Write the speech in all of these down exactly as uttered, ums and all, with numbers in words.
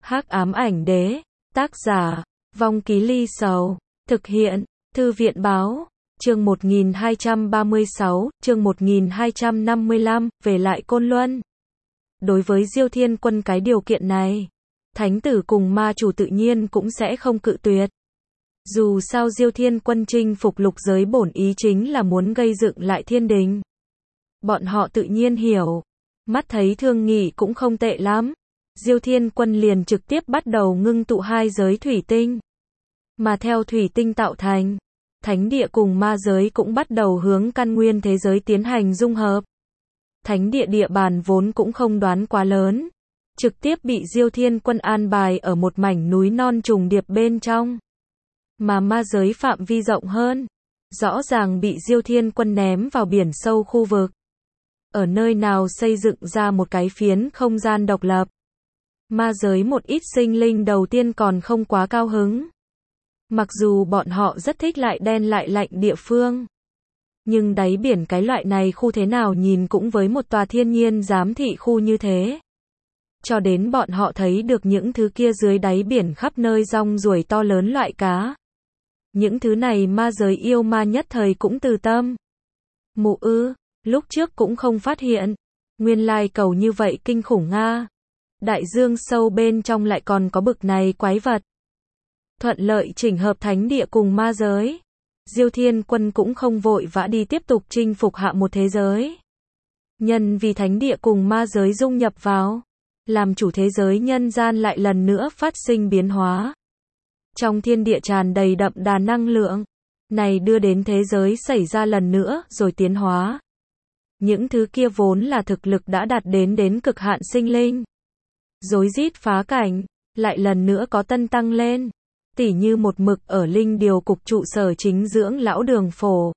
Hắc ám ảnh đế, tác giả, Vong Ký Ly Sầu, thực hiện, Thư viện báo, chương một nghìn hai trăm ba mươi sáu, chương một nghìn hai trăm năm mươi lăm, về lại Côn Luân. Đối với Diêu Thiên Quân cái điều kiện này, Thánh tử cùng ma chủ tự nhiên cũng sẽ không cự tuyệt. Dù sao Diêu Thiên Quân chinh phục lục giới bổn ý chính là muốn gây dựng lại thiên đình. Bọn họ tự nhiên hiểu, mắt thấy thương nghị cũng không tệ lắm. Diêu Thiên Quân liền trực tiếp bắt đầu ngưng tụ hai giới thủy tinh. Mà theo thủy tinh tạo thành, thánh địa cùng ma giới cũng bắt đầu hướng căn nguyên thế giới tiến hành dung hợp. Thánh địa địa bàn vốn cũng không đoán quá lớn, trực tiếp bị Diêu Thiên Quân an bài ở một mảnh núi non trùng điệp bên trong. Mà ma giới phạm vi rộng hơn, rõ ràng bị Diêu Thiên Quân ném vào biển sâu khu vực. Ở nơi nào xây dựng ra một cái phiến không gian độc lập. Ma giới một ít sinh linh đầu tiên còn không quá cao hứng. Mặc dù bọn họ rất thích lại đen lại lạnh địa phương. Nhưng đáy biển cái loại này khu thế nào nhìn cũng với một tòa thiên nhiên giám thị khu như thế. Cho đến bọn họ thấy được những thứ kia dưới đáy biển khắp nơi rong ruổi to lớn loại cá. Những thứ này ma giới yêu ma nhất thời cũng từ tâm. Mụ ư, lúc trước cũng không phát hiện. Nguyên lai cầu như vậy kinh khủng nga. Đại dương sâu bên trong lại còn có bực này quái vật. Thuận lợi chỉnh hợp thánh địa cùng ma giới. Diêu Thiên Quân cũng không vội vã đi tiếp tục chinh phục hạ một thế giới. Nhân vì thánh địa cùng ma giới dung nhập vào, làm chủ thế giới nhân gian lại lần nữa phát sinh biến hóa. Trong thiên địa tràn đầy đậm đà năng lượng, này đưa đến thế giới xảy ra lần nữa rồi tiến hóa. Những thứ kia vốn là thực lực đã đạt đến đến cực hạn sinh linh. Rối rít phá cảnh, lại lần nữa có tân tăng lên. Tỉ như một mực ở linh điều cục trụ sở chính dưỡng lão Đường Phổ.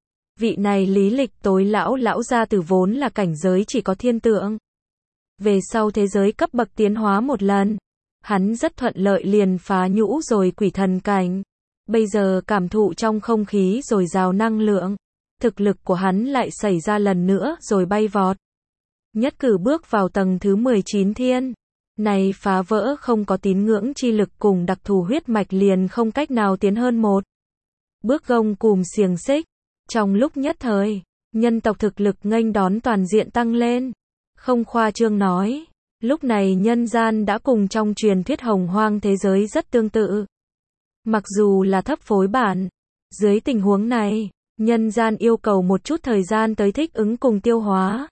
Vị này lý lịch tối lão lão gia tử vốn là cảnh giới chỉ có thiên tượng. Về sau thế giới cấp bậc tiến hóa một lần, hắn rất thuận lợi liền phá nhũ rồi quỷ thần cảnh. Bây giờ cảm thụ trong không khí rồi dào năng lượng, thực lực của hắn lại xảy ra lần nữa rồi bay vọt. Nhất cử bước vào tầng thứ mười chín thiên. Này phá vỡ không có tín ngưỡng chi lực cùng đặc thù huyết mạch liền không cách nào tiến hơn một bước gông cùm xiềng xích. Trong lúc nhất thời, nhân tộc thực lực nghênh đón toàn diện tăng lên. Không khoa trương nói, lúc này nhân gian đã cùng trong truyền thuyết hồng hoang thế giới rất tương tự. Mặc dù là thấp phối bản, dưới tình huống này, nhân gian yêu cầu một chút thời gian tới thích ứng cùng tiêu hóa.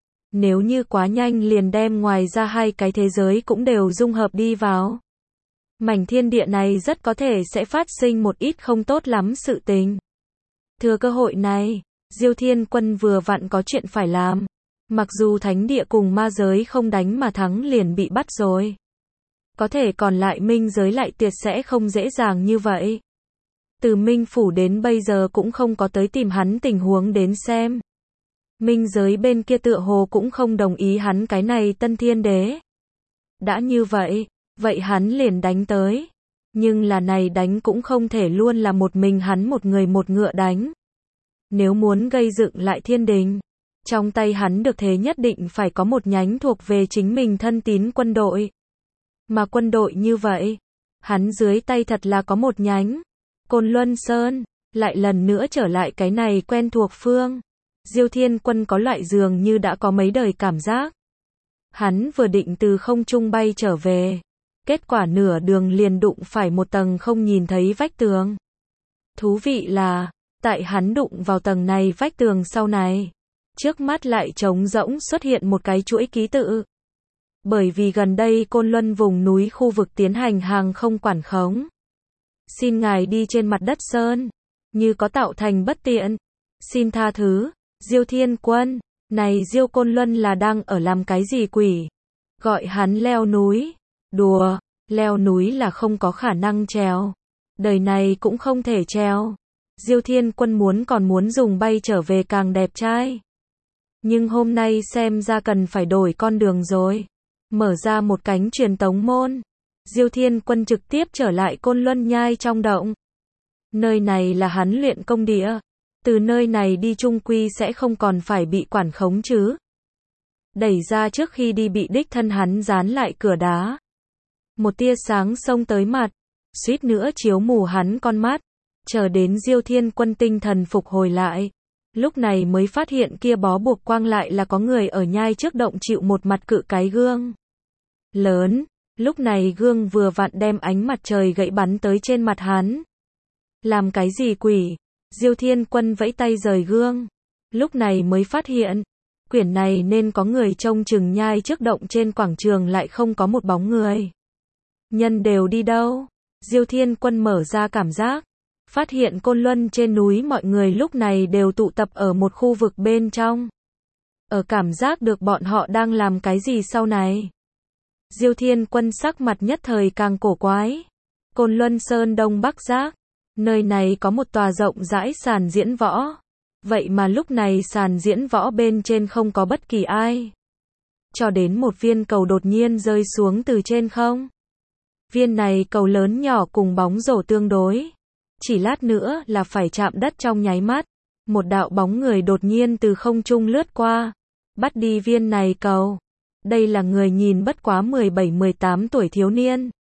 Nếu như quá nhanh liền đem ngoài ra hai cái thế giới cũng đều dung hợp đi vào. Mảnh thiên địa này rất có thể sẽ phát sinh một ít không tốt lắm sự tình. Thừa cơ hội này, Diêu Thiên Quân vừa vặn có chuyện phải làm. Mặc dù thánh địa cùng ma giới không đánh mà thắng liền bị bắt rồi. Có thể còn lại minh giới lại tuyệt sẽ không dễ dàng như vậy. Từ Minh Phủ đến bây giờ cũng không có tới tìm hắn tình huống đến xem. Minh giới bên kia tựa hồ cũng không đồng ý hắn cái này tân thiên đế. Đã như vậy, vậy hắn liền đánh tới. Nhưng là này đánh cũng không thể luôn là một mình hắn một người một ngựa đánh. Nếu muốn gây dựng lại thiên đình, trong tay hắn được thế nhất định phải có một nhánh thuộc về chính mình thân tín quân đội. Mà quân đội như vậy, hắn dưới tay thật là có một nhánh. Côn Luân Sơn, lại lần nữa trở lại cái này quen thuộc phương. Diêu Thiên Quân có loại dường như đã có mấy đời cảm giác. Hắn vừa định từ không trung bay trở về. Kết quả nửa đường liền đụng phải một tầng không nhìn thấy vách tường. Thú vị là, tại hắn đụng vào tầng này vách tường sau này, trước mắt lại trống rỗng xuất hiện một cái chuỗi ký tự. Bởi vì gần đây Côn Luân vùng núi khu vực tiến hành hàng không quản khống. Xin ngài đi trên mặt đất sơn, như có tạo thành bất tiện. Xin tha thứ. Diêu Thiên Quân, này Diêu Côn Luân là đang ở làm cái gì quỷ? Gọi hắn leo núi. Đùa, leo núi là không có khả năng trèo. Đời này cũng không thể trèo. Diêu Thiên Quân muốn còn muốn dùng bay trở về càng đẹp trai. Nhưng hôm nay xem ra cần phải đổi con đường rồi. Mở ra một cánh truyền tống môn. Diêu Thiên Quân trực tiếp trở lại Côn Luân Nhai trong động. Nơi này là hắn luyện công địa. Từ nơi này đi chung quy sẽ không còn phải bị quản khống chứ. Đẩy ra trước khi đi bị đích thân hắn dán lại cửa đá. Một tia sáng xông tới mặt, suýt nữa chiếu mù hắn con mắt. Chờ đến Diêu Thiên Quân tinh thần phục hồi lại, lúc này mới phát hiện kia bó buộc quang lại là có người ở nhai trước động chịu một mặt cự cái gương lớn. Lúc này gương vừa vặn đem ánh mặt trời gãy bắn tới trên mặt hắn. Làm cái gì quỷ? Diêu Thiên Quân vẫy tay rời gương. Lúc này mới phát hiện, quyển này nên có người trông chừng nhai trước động trên quảng trường lại không có một bóng người. Nhân đều đi đâu? Diêu Thiên Quân mở ra cảm giác, phát hiện Côn Luân trên núi mọi người lúc này đều tụ tập ở một khu vực bên trong. Ở cảm giác được bọn họ đang làm cái gì sau này. Diêu Thiên Quân sắc mặt nhất thời càng cổ quái. Côn Luân Sơn Đông Bắc Giác, nơi này có một tòa rộng rãi sàn diễn võ. Vậy mà lúc này sàn diễn võ bên trên không có bất kỳ ai. Cho đến một viên cầu đột nhiên rơi xuống từ trên không. Viên này cầu lớn nhỏ cùng bóng rổ tương đối. Chỉ lát nữa là phải chạm đất trong nháy mắt. Một đạo bóng người đột nhiên từ không trung lướt qua, bắt đi viên này cầu. Đây là người nhìn bất quá mười bảy mười tám tuổi thiếu niên.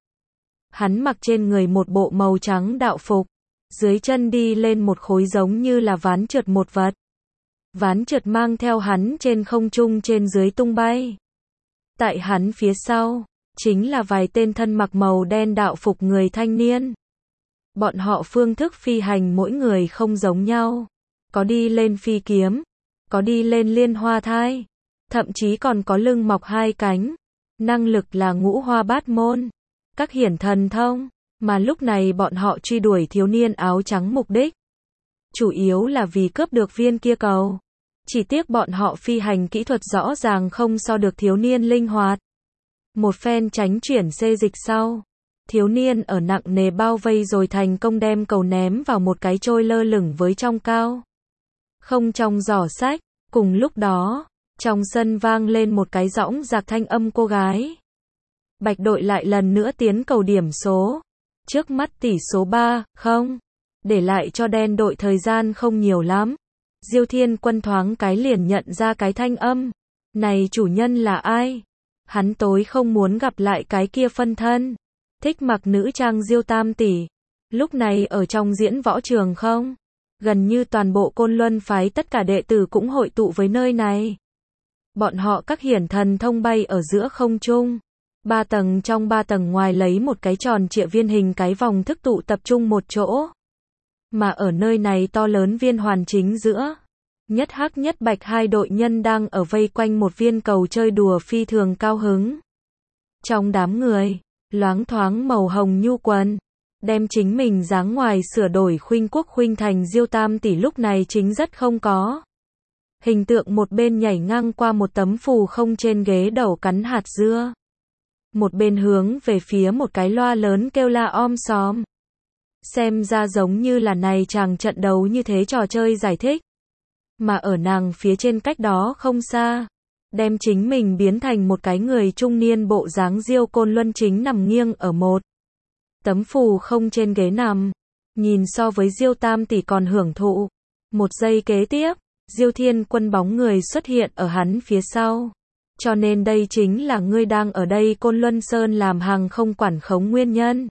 Hắn mặc trên người một bộ màu trắng đạo phục, dưới chân đi lên một khối giống như là ván trượt một vật. Ván trượt mang theo hắn trên không trung trên dưới tung bay. Tại hắn phía sau, chính là vài tên thân mặc màu đen đạo phục người thanh niên. Bọn họ phương thức phi hành mỗi người không giống nhau. Có đi lên phi kiếm, có đi lên liên hoa thai, thậm chí còn có lưng mọc hai cánh. Năng lực là ngũ hoa bát môn, các hiển thần thông. Mà lúc này bọn họ truy đuổi thiếu niên áo trắng mục đích chủ yếu là vì cướp được viên kia cầu. Chỉ tiếc bọn họ phi hành kỹ thuật rõ ràng không so được thiếu niên linh hoạt. Một phen tránh chuyển xê dịch sau, thiếu niên ở nặng nề bao vây rồi thành công đem cầu ném vào một cái trôi lơ lửng với trong cao không trong giỏ sách. Cùng lúc đó, trong sân vang lên một cái dõng dạc thanh âm cô gái. Bạch đội lại lần nữa tiến cầu điểm số. Trước mắt tỷ số ba không, để lại cho đen đội thời gian không nhiều lắm. Diêu Thiên Quân thoáng cái liền nhận ra cái thanh âm. Này chủ nhân là ai? Hắn tối không muốn gặp lại cái kia phân thân. Thích mặc nữ trang Diêu Tam tỷ. Lúc này ở trong diễn võ trường không? Gần như toàn bộ Côn Luân phái tất cả đệ tử cũng hội tụ với nơi này. Bọn họ các hiển thần thông bay ở giữa không trung. Ba tầng trong ba tầng ngoài lấy một cái tròn trịa viên hình cái vòng thức tụ tập trung một chỗ. Mà ở nơi này to lớn viên hoàn chính giữa. Nhất hắc nhất bạch hai đội nhân đang ở vây quanh một viên cầu chơi đùa phi thường cao hứng. Trong đám người, loáng thoáng màu hồng nhu quần. Đem chính mình dáng ngoài sửa đổi khuynh quốc khuynh thành Diêu Tam tỷ lúc này chính rất không có. Hình tượng một bên nhảy ngang qua một tấm phù không trên ghế đầu cắn hạt dưa. Một bên hướng về phía một cái loa lớn kêu la om sòm. Xem ra giống như là này chàng trận đấu như thế trò chơi giải thích. Mà ở nàng phía trên cách đó không xa, đem chính mình biến thành một cái người trung niên bộ dáng Diêu Côn Luân chính nằm nghiêng ở một tấm phù không trên ghế nằm. Nhìn so với Diêu Tam tỷ còn hưởng thụ. Một giây kế tiếp, Diêu Thiên Quân bóng người xuất hiện ở hắn phía sau. Cho nên đây chính là ngươi đang ở đây Côn Luân Sơn làm hàng không quản khống nguyên nhân.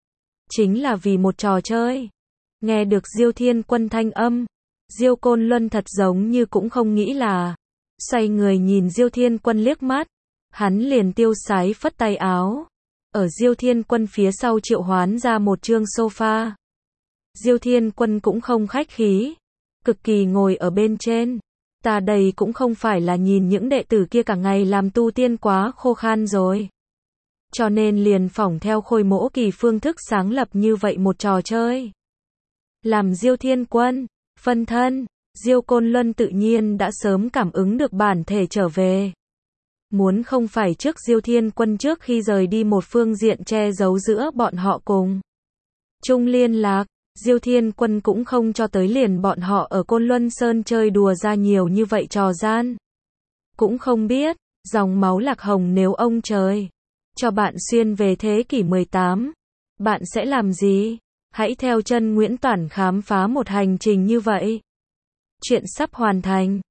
Chính là vì một trò chơi. Nghe được Diêu Thiên Quân thanh âm, Diêu Côn Luân thật giống như cũng không nghĩ là. Xoay người nhìn Diêu Thiên Quân liếc mắt, hắn liền tiêu sái phất tay áo. Ở Diêu Thiên Quân phía sau triệu hoán ra một chương sofa. Diêu Thiên Quân cũng không khách khí, cực kỳ ngồi ở bên trên. Ta đây cũng không phải là nhìn những đệ tử kia cả ngày làm tu tiên quá khô khan rồi. Cho nên liền phỏng theo Khôi Mỗ Kỳ phương thức sáng lập như vậy một trò chơi. Làm Diêu Thiên Quân, phân thân, Diêu Côn Luân tự nhiên đã sớm cảm ứng được bản thể trở về. Muốn không phải trước Diêu Thiên Quân trước khi rời đi một phương diện che giấu giữa bọn họ cùng chung liên lạc, Diêu Thiên Quân cũng không cho tới liền bọn họ ở Côn Luân Sơn chơi đùa ra nhiều như vậy trò gian. Cũng không biết, dòng máu Lạc Hồng nếu ông trời cho bạn xuyên về thế kỷ mười tám, bạn sẽ làm gì? Hãy theo chân Nguyễn Toản khám phá một hành trình như vậy. Chuyện sắp hoàn thành.